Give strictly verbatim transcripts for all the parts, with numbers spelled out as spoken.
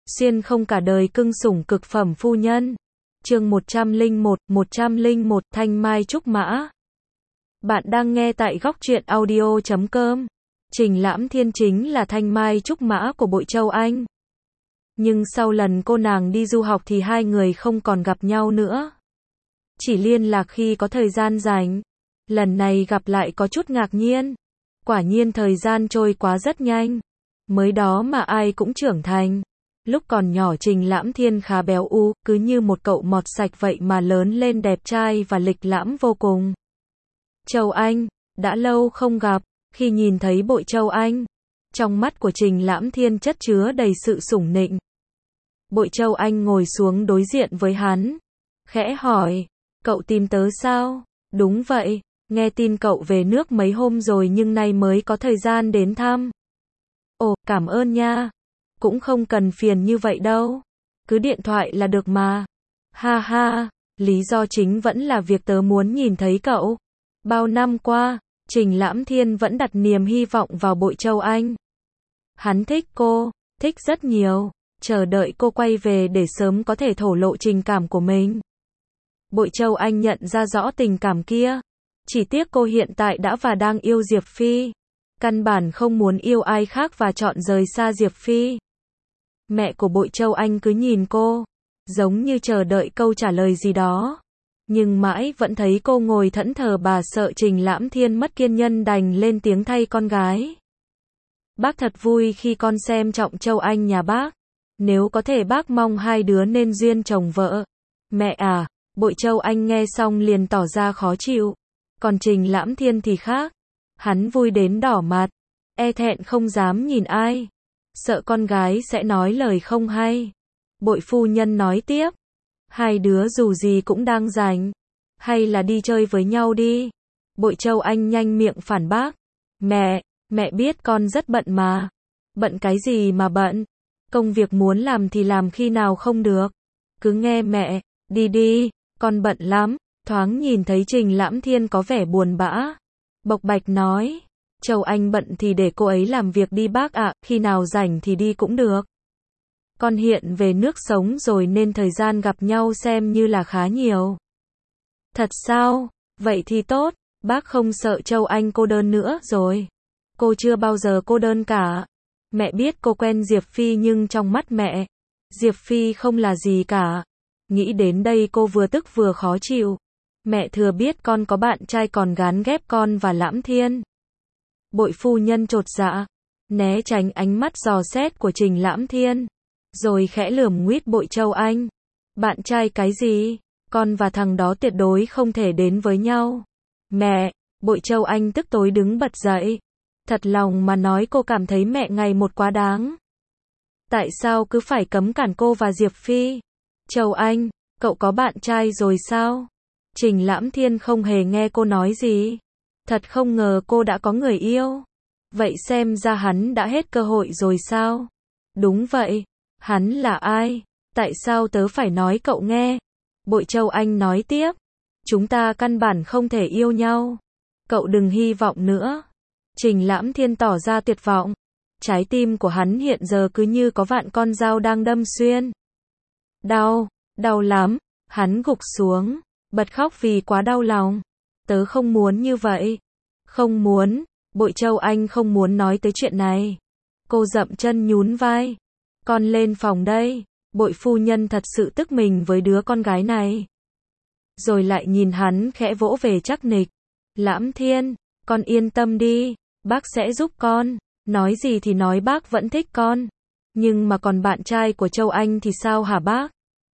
xuyên không cả đời cưng sủng cực phẩm phu nhân. Chương một trăm lẻ một, một trăm lẻ một Thanh Mai Trúc Mã. Bạn đang nghe tại góc truyện audio chấm com. Trình Lãm Thiên chính là Thanh Mai Trúc Mã của Bội Châu Anh. Nhưng sau lần cô nàng đi du học thì hai người không còn gặp nhau nữa. Chỉ liên lạc khi có thời gian rảnh. Lần này gặp lại có chút ngạc nhiên. Quả nhiên thời gian trôi quá rất nhanh. Mới đó mà ai cũng trưởng thành. Lúc còn nhỏ Trình Lãm Thiên khá béo u, cứ như một cậu mọt sạch vậy mà lớn lên đẹp trai và lịch lãm vô cùng. Châu Anh, đã lâu không gặp, khi nhìn thấy Bội Châu Anh, trong mắt của Trình Lãm Thiên chất chứa đầy sự sủng nịnh. Bội Châu Anh ngồi xuống đối diện với hắn, khẽ hỏi, cậu tìm tớ sao? Đúng vậy, nghe tin cậu về nước mấy hôm rồi nhưng nay mới có thời gian đến thăm. Ồ, cảm ơn nha. Cũng không cần phiền như vậy đâu. Cứ điện thoại là được mà. Ha ha, lý do chính vẫn là việc tớ muốn nhìn thấy cậu. Bao năm qua, Trình Lãm Thiên vẫn đặt niềm hy vọng vào Bội Châu Anh. Hắn thích cô, thích rất nhiều, chờ đợi cô quay về để sớm có thể thổ lộ tình cảm của mình. Bội Châu Anh nhận ra rõ tình cảm kia. Chỉ tiếc cô hiện tại đã và đang yêu Diệp Phi. Căn bản không muốn yêu ai khác và chọn rời xa Diệp Phi. Mẹ của Bội Châu Anh cứ nhìn cô, giống như chờ đợi câu trả lời gì đó. Nhưng mãi vẫn thấy cô ngồi thẫn thờ, bà sợ Trình Lãm Thiên mất kiên nhẫn đành lên tiếng thay con gái. Bác thật vui khi con xem trọng Châu Anh nhà bác. Nếu có thể bác mong hai đứa nên duyên chồng vợ. Mẹ à, Bội Châu Anh nghe xong liền tỏ ra khó chịu. Còn Trình Lãm Thiên thì khác. Hắn vui đến đỏ mặt, e thẹn không dám nhìn ai. Sợ con gái sẽ nói lời không hay. Bội phu nhân nói tiếp. Hai đứa dù gì cũng đang rảnh. Hay là đi chơi với nhau đi. Bội Châu Anh nhanh miệng phản bác. Mẹ, mẹ biết con rất bận mà. Bận cái gì mà bận? Công việc muốn làm thì làm khi nào không được. Cứ nghe mẹ, đi đi, con bận lắm. Thoáng nhìn thấy Trình Lãm Thiên có vẻ buồn bã. Bộc bạch nói. Châu Anh bận thì để cô ấy làm việc đi bác ạ, khi nào rảnh thì đi cũng được. Con hiện về nước sống rồi nên thời gian gặp nhau xem như là khá nhiều. Thật sao? Vậy thì tốt, bác không sợ Châu Anh cô đơn nữa rồi. Cô chưa bao giờ cô đơn cả. Mẹ biết cô quen Diệp Phi nhưng trong mắt mẹ, Diệp Phi không là gì cả. Nghĩ đến đây cô vừa tức vừa khó chịu. Mẹ thừa biết con có bạn trai còn gán ghép con và Lãm Thiên. Bội phu nhân chột dạ, né tránh ánh mắt dò xét của Trình Lãm Thiên, rồi khẽ lườm nguýt Bội Châu Anh. Bạn trai cái gì? Con và thằng đó tuyệt đối không thể đến với nhau. Mẹ, Bội Châu Anh tức tối đứng bật dậy. Thật lòng mà nói cô cảm thấy mẹ ngày một quá đáng. Tại sao cứ phải cấm cản cô và Diệp Phi? Châu Anh, cậu có bạn trai rồi sao? Trình Lãm Thiên không hề nghe cô nói gì. Thật không ngờ cô đã có người yêu. Vậy xem ra hắn đã hết cơ hội rồi sao? Đúng vậy. Hắn là ai? Tại sao tớ phải nói cậu nghe? Bội Châu Anh nói tiếp. Chúng ta căn bản không thể yêu nhau. Cậu đừng hy vọng nữa. Trình Lãm Thiên tỏ ra tuyệt vọng. Trái tim của hắn hiện giờ cứ như có vạn con dao đang đâm xuyên. Đau, đau lắm. Hắn gục xuống, bật khóc vì quá đau lòng. Tớ không muốn như vậy. Không muốn. Bội Châu Anh không muốn nói tới chuyện này. Cô dậm chân nhún vai. Con lên phòng đây. Bội phu nhân thật sự tức mình với đứa con gái này. Rồi lại nhìn hắn khẽ vỗ về chắc nịch. Lãm Thiên, con yên tâm đi. Bác sẽ giúp con. Nói gì thì nói bác vẫn thích con. Nhưng mà còn bạn trai của Châu Anh thì sao hả bác?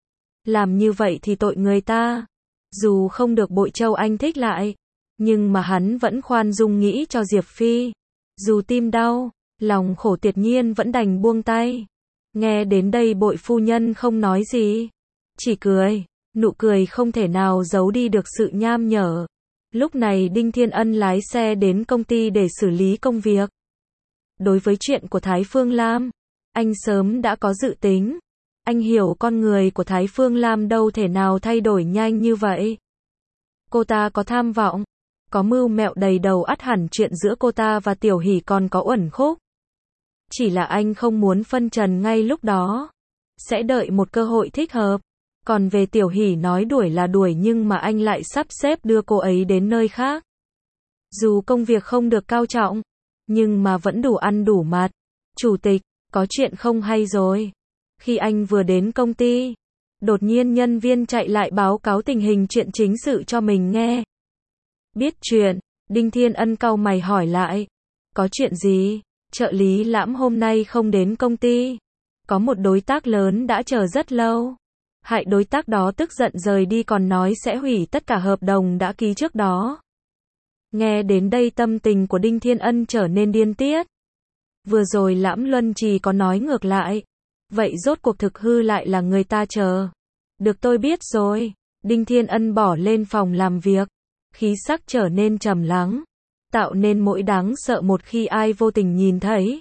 Làm như vậy thì tội người ta. Dù không được Bội Châu Anh thích lại, nhưng mà hắn vẫn khoan dung nghĩ cho Diệp Phi. Dù tim đau, lòng khổ tuyệt nhiên vẫn đành buông tay. Nghe đến đây Bội phu nhân không nói gì. Chỉ cười, nụ cười không thể nào giấu đi được sự nham nhở. Lúc này Đinh Thiên Ân lái xe đến công ty để xử lý công việc. Đối với chuyện của Thái Phương Lam, anh sớm đã có dự tính. Anh hiểu con người của Thái Phương Lam đâu thể nào thay đổi nhanh như vậy. Cô ta có tham vọng, có mưu mẹo đầy đầu, ắt hẳn chuyện giữa cô ta và Tiểu Hỷ còn có uẩn khúc. Chỉ là anh không muốn phân trần ngay lúc đó. sẽ đợi một cơ hội thích hợp. Còn về Tiểu Hỷ nói đuổi là đuổi nhưng mà anh lại sắp xếp đưa cô ấy đến nơi khác. Dù công việc không được cao trọng, nhưng mà vẫn đủ ăn đủ mặc. Chủ tịch, có chuyện không hay rồi. Khi anh vừa đến công ty, đột nhiên nhân viên chạy lại báo cáo tình hình chuyện chính sự cho mình nghe. Biết chuyện, Đinh Thiên Ân cau mày hỏi lại. Có chuyện gì? Trợ lý Lãm hôm nay không đến công ty. Có một đối tác lớn đã chờ rất lâu. Hại đối tác đó tức giận rời đi còn nói sẽ hủy tất cả hợp đồng đã ký trước đó. Nghe đến đây tâm tình của Đinh Thiên Ân trở nên điên tiết. Vừa rồi Lãm Luân Trì có nói ngược lại. Vậy rốt cuộc thực hư lại là người ta chờ. Được tôi biết rồi. Đinh Thiên Ân bỏ lên phòng làm việc. Khí sắc trở nên trầm lắng. Tạo nên mỗi đáng sợ một khi ai vô tình nhìn thấy.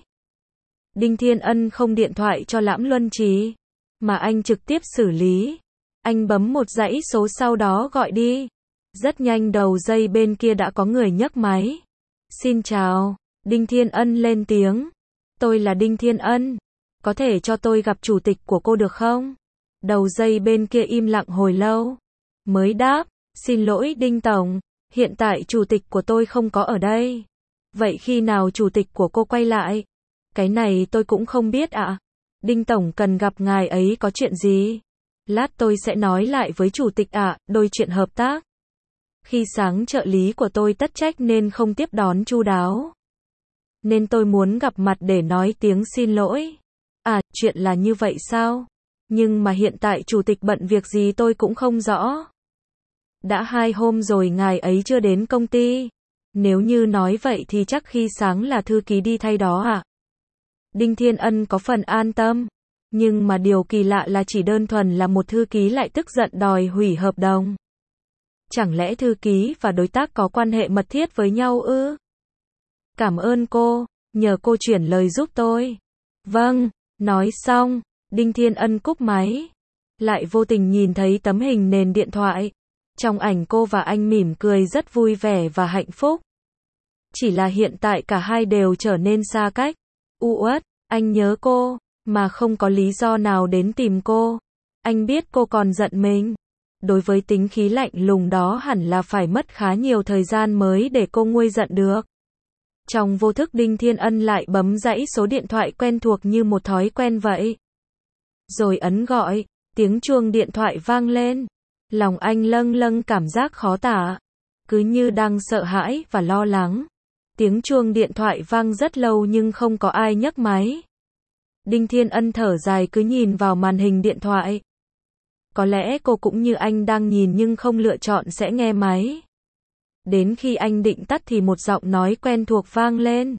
Đinh Thiên Ân không điện thoại cho Lãm Luân Trì. Mà anh trực tiếp xử lý. Anh bấm một dãy số sau đó gọi đi. Rất nhanh đầu dây bên kia đã có người nhấc máy. Xin chào. Đinh Thiên Ân lên tiếng. Tôi là Đinh Thiên Ân. Có thể cho tôi gặp chủ tịch của cô được không? Đầu dây bên kia im lặng hồi lâu. Mới đáp. Xin lỗi Đinh Tổng. Hiện tại chủ tịch của tôi không có ở đây. Vậy khi nào chủ tịch của cô quay lại? Cái này tôi cũng không biết ạ. À? Đinh Tổng cần gặp ngài ấy có chuyện gì? Lát tôi sẽ nói lại với chủ tịch ạ, à, đôi chuyện hợp tác. Khi sáng trợ lý của tôi tất trách nên không tiếp đón chu đáo. Nên tôi muốn gặp mặt để nói tiếng xin lỗi. À, chuyện là như vậy sao? Nhưng mà hiện tại chủ tịch bận việc gì tôi cũng không rõ. Đã hai hôm rồi ngài ấy chưa đến công ty. Nếu như nói vậy thì chắc khi sáng là thư ký đi thay đó ạ. À? Đinh Thiên Ân có phần an tâm. Nhưng mà điều kỳ lạ là chỉ đơn thuần là một thư ký lại tức giận đòi hủy hợp đồng. Chẳng lẽ thư ký và đối tác có quan hệ mật thiết với nhau ư? Cảm ơn cô, nhờ cô chuyển lời giúp tôi. Vâng, nói xong, Đinh Thiên Ân cúp máy. Lại vô tình nhìn thấy tấm hình nền điện thoại. Trong ảnh cô và anh mỉm cười rất vui vẻ và hạnh phúc. Chỉ là hiện tại cả hai đều trở nên xa cách. U uất, anh nhớ cô, mà không có lý do nào đến tìm cô. Anh biết cô còn giận mình. Đối với tính khí lạnh lùng đó hẳn là phải mất khá nhiều thời gian mới để cô nguôi giận được. Trong vô thức Đinh Thiên Ân lại bấm dãy số điện thoại quen thuộc như một thói quen vậy. Rồi ấn gọi, tiếng chuông điện thoại vang lên. Lòng anh lâng lâng cảm giác khó tả. Cứ như đang sợ hãi và lo lắng. Tiếng chuông điện thoại vang rất lâu nhưng không có ai nhấc máy. Đinh Thiên Ân thở dài cứ nhìn vào màn hình điện thoại. Có lẽ cô cũng như anh đang nhìn nhưng không lựa chọn sẽ nghe máy. Đến khi anh định tắt thì một giọng nói quen thuộc vang lên.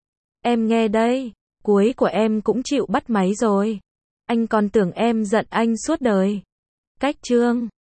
Em nghe đây, cuối của em cũng chịu bắt máy rồi. Anh còn tưởng em giận anh suốt đời. Cách chương